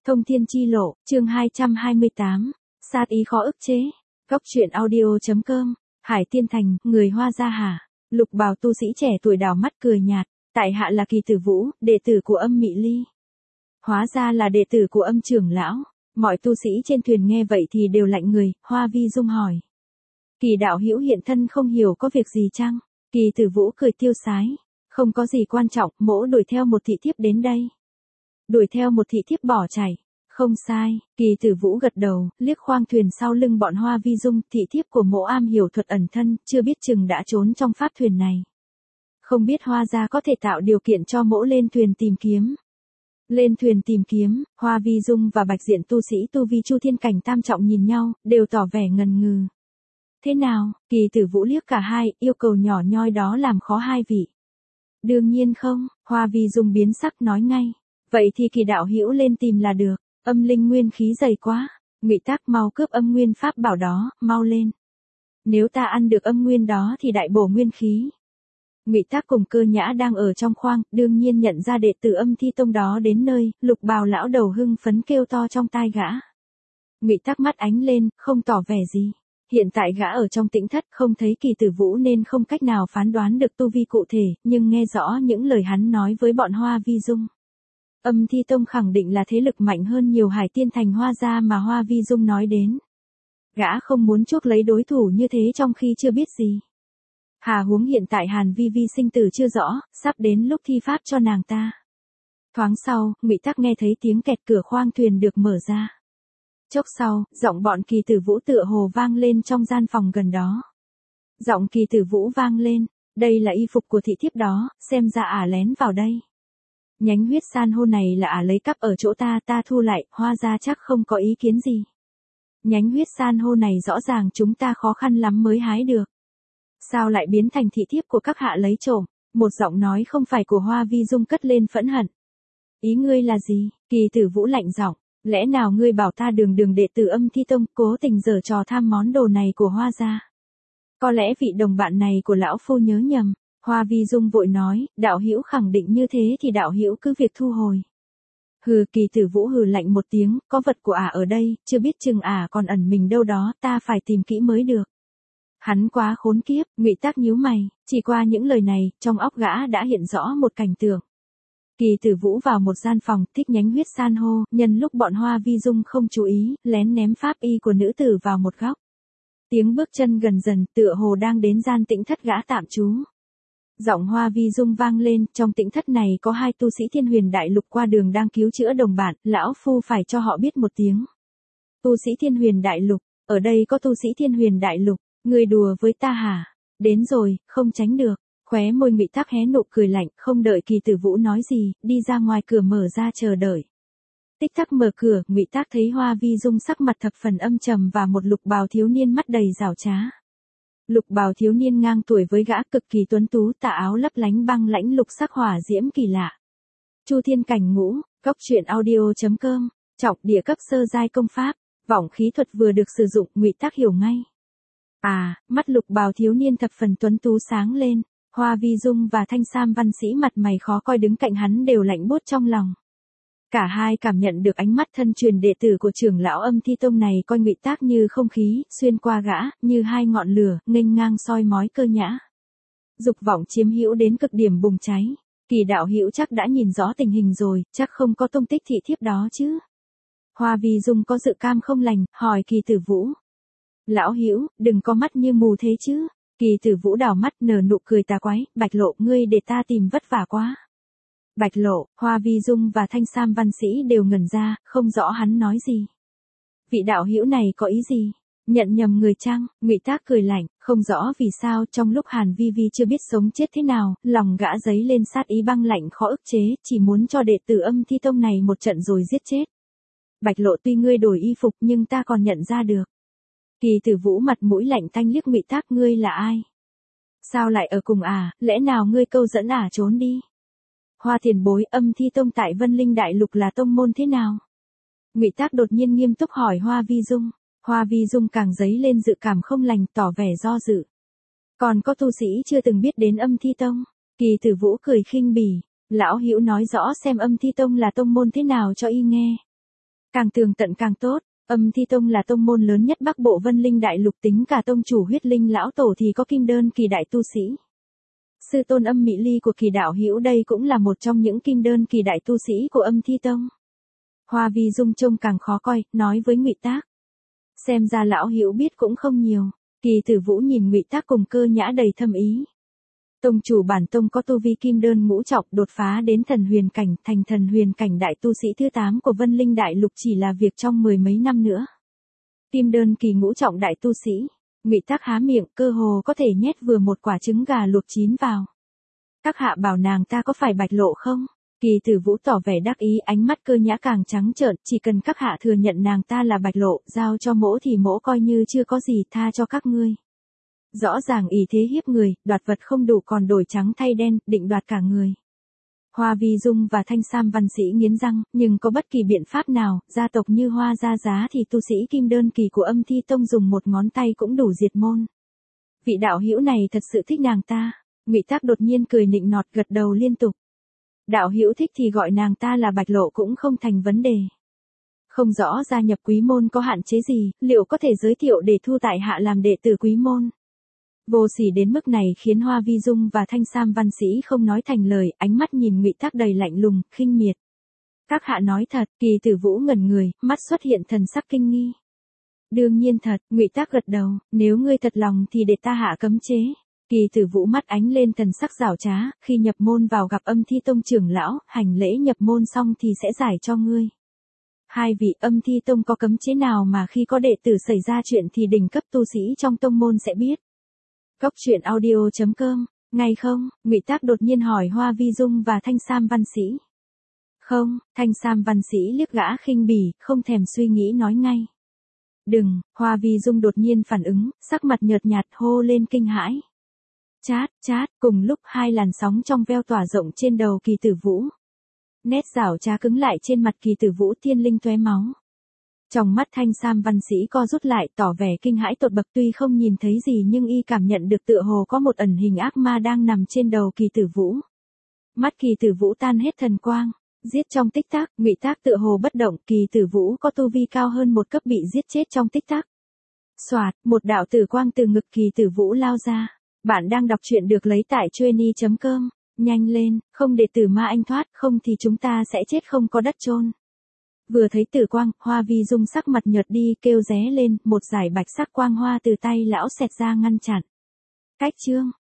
Thông thiên chi lộ, chương 228, sát ý khó ức chế. Góc truyện audio.com, Hải Tiên Thành, người Hoa gia hả? Lục bào tu sĩ trẻ tuổi đảo mắt cười nhạt, tại hạ là Kỳ Tử Vũ, đệ tử của Âm Mị Ly. Hóa ra là đệ tử của Âm trưởng lão. Mọi tu sĩ trên thuyền nghe vậy thì đều lạnh người. Hoa Vi Dung hỏi: Kỳ đạo hữu hiện thân không hiểu có việc gì chăng? Kỳ Tử Vũ cười tiêu sái: Không có gì quan trọng, mỗ đuổi theo một thị thiếp đến đây. Đuổi theo một thị thiếp bỏ chạy. Không sai, Kỳ Tử Vũ gật đầu, liếc khoang thuyền sau lưng bọn Hoa Vi Dung, thị thiếp của mỗ am hiểu thuật ẩn thân, chưa biết chừng đã trốn trong pháp thuyền này. Không biết Hoa gia có thể tạo điều kiện cho mỗ lên thuyền tìm kiếm. Lên thuyền tìm kiếm, Hoa Vi Dung và Bạch Diện tu sĩ tu vi Chu Thiên cảnh tam trọng nhìn nhau, đều tỏ vẻ ngần ngừ. Thế nào? Kỳ Tử Vũ liếc cả hai, yêu cầu nhỏ nhoi đó làm khó hai vị. Đương nhiên không, Hoa Vi Dung biến sắc nói ngay. Vậy thì Kỳ đạo hữu lên tìm là được. Âm linh nguyên khí dày quá. Ngụy Tác mau cướp âm nguyên pháp bảo đó, mau lên. Nếu ta ăn được âm nguyên đó thì đại bổ nguyên khí. Ngụy Tác cùng Cơ Nhã đang ở trong khoang, đương nhiên nhận ra đệ tử Âm Thi Tông đó đến nơi, Lục bào lão đầu hưng phấn kêu to trong tai gã. Ngụy Tác mắt ánh lên, không tỏ vẻ gì. Hiện tại gã ở trong tĩnh thất không thấy Kỳ Tử Vũ nên không cách nào phán đoán được tu vi cụ thể, nhưng nghe rõ những lời hắn nói với bọn Hoa Vi Dung. Âm Thi Tông khẳng định là thế lực mạnh hơn nhiều Hải Tiên Thành Hoa gia mà Hoa Vi Dung nói đến. Gã không muốn chuốc lấy đối thủ như thế trong khi chưa biết gì. Hà huống hiện tại Hàn Vi Vi sinh tử chưa rõ, sắp đến lúc thi pháp cho nàng ta. Thoáng sau, Ngụy Tác nghe thấy tiếng kẹt cửa khoang thuyền được mở ra. Chốc sau, giọng bọn Kỳ Tử Vũ tựa hồ vang lên trong gian phòng gần đó. Giọng Kỳ Tử Vũ vang lên, đây là y phục của thị thiếp đó, xem ra ả lén vào đây. Nhánh huyết san hô này là ả lấy cắp ở chỗ ta thu lại, Hoa gia chắc không có ý kiến gì. Nhánh huyết san hô này rõ ràng chúng ta khó khăn lắm mới hái được. Sao lại biến thành thị thiếp của các hạ lấy trộm? Một giọng nói không phải của Hoa Vi Dung cất lên phẫn hận. Ý ngươi là gì? Kỳ Tử Vũ lạnh giọng, lẽ nào ngươi bảo ta đường đệ tử Âm Thi Tông cố tình giở trò tham món đồ này của Hoa gia? Có lẽ vị đồng bạn này của lão phu nhớ nhầm. Hoa Vi Dung vội nói, đạo hữu khẳng định như thế thì đạo hữu cứ việc thu hồi. Hừ, Kỳ Tử Vũ hừ lạnh một tiếng, có vật của ả ở đây, chưa biết chừng ả còn ẩn mình đâu đó, ta phải tìm kỹ mới được. Hắn quá khốn kiếp. Ngụy Tác nhíu mày, chỉ qua những lời này, trong óc gã đã hiện rõ một cảnh tượng. Kỳ Tử Vũ vào một gian phòng, thích nhánh huyết san hô, nhân lúc bọn Hoa Vi Dung không chú ý, lén ném pháp y của nữ tử vào một góc. Tiếng bước chân gần dần, tựa hồ đang đến gian tĩnh thất gã tạm trú. Giọng Hoa Vi Dung vang lên, trong tĩnh thất này có hai tu sĩ Thiên Huyền Đại Lục qua đường đang cứu chữa đồng bạn, lão phu phải cho họ biết một tiếng. Tu sĩ Thiên Huyền Đại Lục, ở đây có tu sĩ Thiên Huyền Đại Lục, ngươi đùa với ta hả? Đến rồi, không tránh được. Khóe môi Ngụy Tác hé nụ cười lạnh, không đợi Kỳ Tử Vũ nói gì, đi ra ngoài cửa mở ra chờ đợi. Tích tắc mở cửa, Ngụy Tác thấy Hoa Vi Dung sắc mặt thập phần âm trầm và một lục bào thiếu niên mắt đầy giảo trá. Lục bào thiếu niên ngang tuổi với gã, cực kỳ tuấn tú, tà áo lấp lánh băng lãnh lục sắc hỏa diễm kỳ lạ. Chu Thiên cảnh ngũ, góc truyện audio.com, trọng địa cấp sơ giai công pháp, vọng khí thuật vừa được sử dụng, Ngụy Tác hiểu ngay. À, mắt lục bào thiếu niên thập phần tuấn tú sáng lên, Hoa Vi Dung và Thanh Sam văn sĩ mặt mày khó coi đứng cạnh hắn đều lạnh buốt trong lòng. Cả hai cảm nhận được ánh mắt thân truyền đệ tử của trưởng lão Âm Thi Tông này coi Ngụy Tác như không khí, xuyên qua gã, như hai ngọn lửa, nghênh ngang soi mói Cơ Nhã. Dục vọng chiếm hữu đến cực điểm bùng cháy. Kỳ đạo hữu chắc đã nhìn rõ tình hình rồi, chắc không có tung tích thị thiếp đó chứ? Hoa Vi Dung có dự cảm không lành, hỏi Kỳ Tử Vũ. Lão hữu, đừng có mắt như mù thế chứ? Kỳ Tử Vũ đảo mắt nở nụ cười tà quái, Bạch Lộ, ngươi để ta tìm vất vả quá. Bạch Lộ, Hoa Vi Dung và Thanh Sam văn sĩ đều ngẩn ra, không rõ hắn nói gì. Vị đạo hữu này có ý gì? Nhận nhầm người chăng? Ngụy Tác cười lạnh, không rõ vì sao trong lúc Hàn Vi Vi chưa biết sống chết thế nào, lòng gã dấy lên sát ý băng lạnh khó ức chế, chỉ muốn cho đệ tử Âm Thi Tông này một trận rồi giết chết. Bạch Lộ, tuy ngươi đổi y phục nhưng ta còn nhận ra được. Kỳ Tử Vũ mặt mũi lạnh tanh liếc Ngụy Tác, ngươi là ai? Sao lại ở cùng ả, lẽ nào ngươi câu dẫn ả trốn đi? Hoa tiền bối, Âm Thi Tông tại Vân Linh Đại Lục là tông môn thế nào? Ngụy Tác đột nhiên nghiêm túc hỏi Hoa Vi Dung. Hoa Vi Dung càng dấy lên dự cảm không lành, tỏ vẻ do dự. Còn có tu sĩ chưa từng biết đến Âm Thi Tông? Kỳ Tử Vũ cười khinh bỉ, lão hữu nói rõ xem Âm Thi Tông là tông môn thế nào cho y nghe. Càng tường tận càng tốt, Âm Thi Tông là tông môn lớn nhất Bắc Bộ Vân Linh Đại Lục, tính cả tông chủ Huyết Linh lão tổ thì có Kim Đơn kỳ đại tu sĩ. Sư tôn Âm Mị Ly của Kỳ đạo hữu đây cũng là một trong những Kim Đơn kỳ đại tu sĩ của Âm Thi Tông. Hoa Vi Dung trông càng khó coi, nói với Ngụy Tác. Xem ra lão hữu biết cũng không nhiều. Kỳ Tử Vũ nhìn Ngụy Tác cùng Cơ Nhã đầy thâm ý. Tông chủ bản tông có tu vi Kim Đơn ngũ trọng, đột phá đến thần huyền cảnh, thành thần huyền cảnh đại tu sĩ thứ 8 của Vân Linh Đại Lục chỉ là việc trong 10 mấy năm nữa. Kim Đơn kỳ ngũ trọng đại tu sĩ, Ngụy Tác há miệng, cơ hồ có thể nhét vừa một quả trứng gà luộc chín vào. Các hạ bảo nàng ta có phải bạch lộ không? Kỳ Tử Vũ tỏ vẻ đắc ý, ánh mắt Cơ Nhã càng trắng trợn, chỉ cần các hạ thừa nhận nàng ta là bạch lộ, giao cho mỗ thì mỗ coi như chưa có gì, tha cho các ngươi. Rõ ràng ý thế hiếp người, đoạt vật không đủ còn đổi trắng thay đen, định đoạt cả người. Hoa Vi Dung và Thanh Sam Văn Sĩ nghiến răng, nhưng có bất kỳ biện pháp nào, gia tộc như Hoa Gia Giá thì tu sĩ Kim Đơn kỳ của Âm Thi Tông dùng một ngón tay cũng đủ diệt môn. Vị đạo hữu này thật sự thích nàng ta. Ngụy Tác đột nhiên cười nịnh nọt, gật đầu liên tục. Đạo hữu thích thì gọi nàng ta là bạch lộ cũng không thành vấn đề. Không rõ gia nhập quý môn có hạn chế gì, liệu có thể giới thiệu để thu tại hạ làm đệ tử quý môn? Vô sỉ đến mức này khiến Hoa Vi Dung và Thanh Sam Văn Sĩ không nói thành lời, ánh mắt nhìn Ngụy Tác đầy lạnh lùng, khinh miệt. Các hạ nói thật? Kỳ Tử Vũ ngẩn người, mắt xuất hiện thần sắc kinh nghi. Đương nhiên thật, Ngụy Tác gật đầu, nếu ngươi thật lòng thì để ta hạ cấm chế. Kỳ Tử Vũ mắt ánh lên thần sắc giảo trá, khi nhập môn vào gặp Âm Thi Tông trưởng lão, hành lễ nhập môn xong thì sẽ giải cho ngươi. Hai vị, Âm Thi Tông có cấm chế nào mà khi có đệ tử xảy ra chuyện thì đỉnh cấp tu sĩ trong tông môn sẽ biết? Góc truyện audio.com, ngay không? Ngụy Tác đột nhiên hỏi Hoa Vi Dung và Thanh Sam Văn Sĩ. Không, Thanh Sam Văn Sĩ liếc gã khinh bỉ, không thèm suy nghĩ nói ngay. Đừng, Hoa Vi Dung đột nhiên phản ứng, sắc mặt nhợt nhạt hô lên kinh hãi. Chát, chát, cùng lúc hai làn sóng trong veo tỏa rộng trên đầu Kỳ Tử Vũ. Nét giảo trá cứng lại trên mặt Kỳ Tử Vũ, tiên linh tóe máu. Trong mắt Thanh Sam Văn Sĩ co rút lại, tỏ vẻ kinh hãi tột bậc, tuy không nhìn thấy gì nhưng y cảm nhận được tựa hồ có một ẩn hình ác ma đang nằm trên đầu Kỳ Tử Vũ. Mắt Kỳ Tử Vũ tan hết thần quang, giết trong tích tắc, Ngụy Tác tựa hồ bất động, Kỳ Tử Vũ có tu vi cao hơn một cấp bị giết chết trong tích tắc. Soạt, một đạo tử quang từ ngực Kỳ Tử Vũ lao ra. Bạn đang đọc truyện được lấy tại trueni.com, nhanh lên, không để tử ma anh thoát, không thì chúng ta sẽ chết không có đất chôn. Vừa thấy tử quang, Hoa Vi Dung sắc mặt nhợt đi, kêu ré lên, một dải bạch sắc quang hoa từ tay lão xẹt ra ngăn chặn. Cách chương